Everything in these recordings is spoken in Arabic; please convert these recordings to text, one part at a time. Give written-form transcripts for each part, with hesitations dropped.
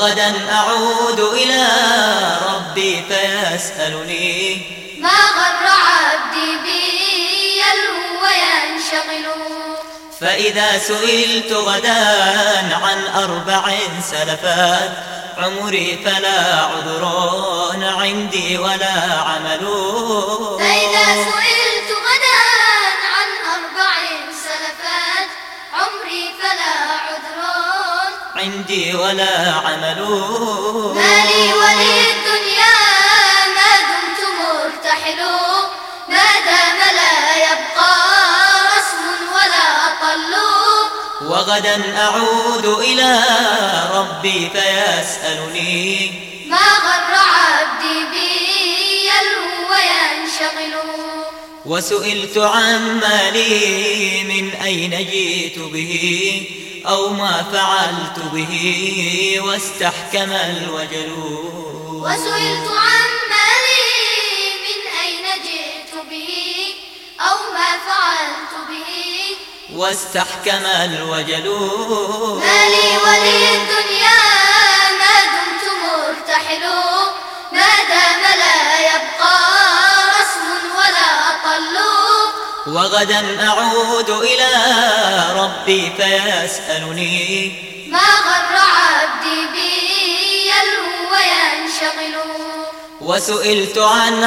وغدا أعود إلى ربي فيسألني ما غر عبدي بي يلهو وينشغل. فإذا سئلت غدا عن 4 سلفات عمري فلا عذر عندي ولا عمل. فإذا سئلت غدا عن 4 سلفات عمري فلا عذر عندي ولا عمل. ما لي وللدنيا ما دمت مرتحل ما دام لا يبقى رسم ولا طل. وغدا أعود إلى ربي فيسألني ما غر عبدي بي يلهو وينشغل. وسئلت عن مالي من أين جئت به أو ما فعلت به واستحكم الوجل. وسئلت عن مالي من أين جئت به أو ما فعلت به واستحكم الوجل. ما لي وللدنيا ما دمت مرتحل ما دام لا يبقى رسم ولا طل. وغدا أعود إلى ربي فيسألني ما غر عبدي بي يلهو وينشغل. وسئلت عن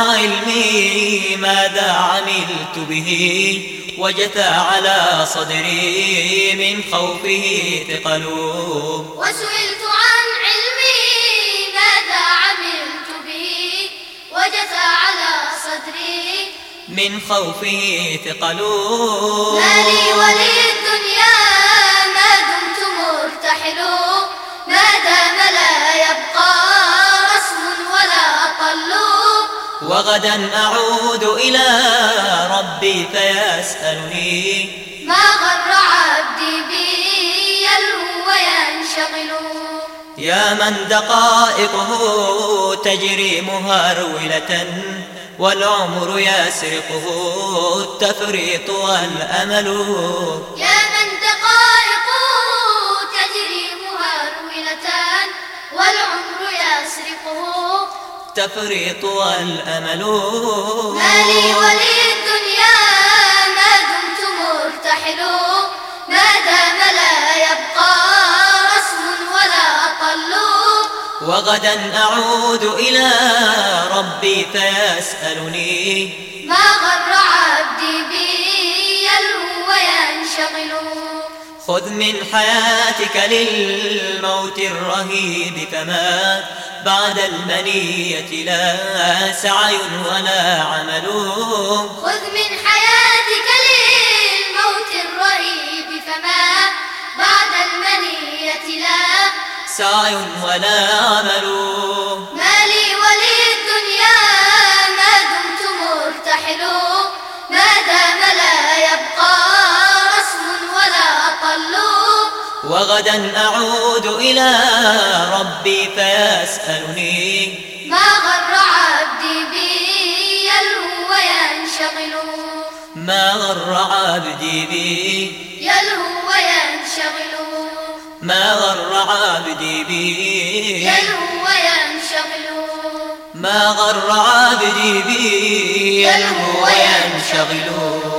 علمي ماذا عملت به وجثى على صدري من خوفه ثقل. وسئلت عن علمي ماذا عملت به وجثى على صدري من خوفه ثقل. ما لي وللدنيا ما دمت مرتحل ما دام لا يبقى رسم ولا طل. وغدا أعود إلى ربي فيسألني ما غر عبدي بي يلهو وينشغل. يا من دقائقه تجري مهرولة والعمر يسرقه التفريط والأمل. يا من دقائقه تجري مهرولة والعمر يسرقه التفريط والأمل. ما لي وللدنيا ما دمت مرتحل ما دام لا يبقى رسم ولا طل. وغدا أعود إلى ربي فيسألني ما غر عبدي بي يلهو وينشغل. خذ من حياتك للموت الرهيب فما بعد المنية لا سعي ولا عمل. خذ من حياتك للموت الرهيب فما بعد المنية لا سعي ولا عمل. ما لي وللدنيا ما دمت مرتحل ما دام لا يبقى رسم ولا طل. وغدا أعود إلى ربي فيسألني ما غر عبدي بي يلهو وينشغل. ما غر عبدي بي يلهو وينشغل. ما غر عبدي بي يلهو وينشغل. ما غر عبدي بي يلهو وينشغل.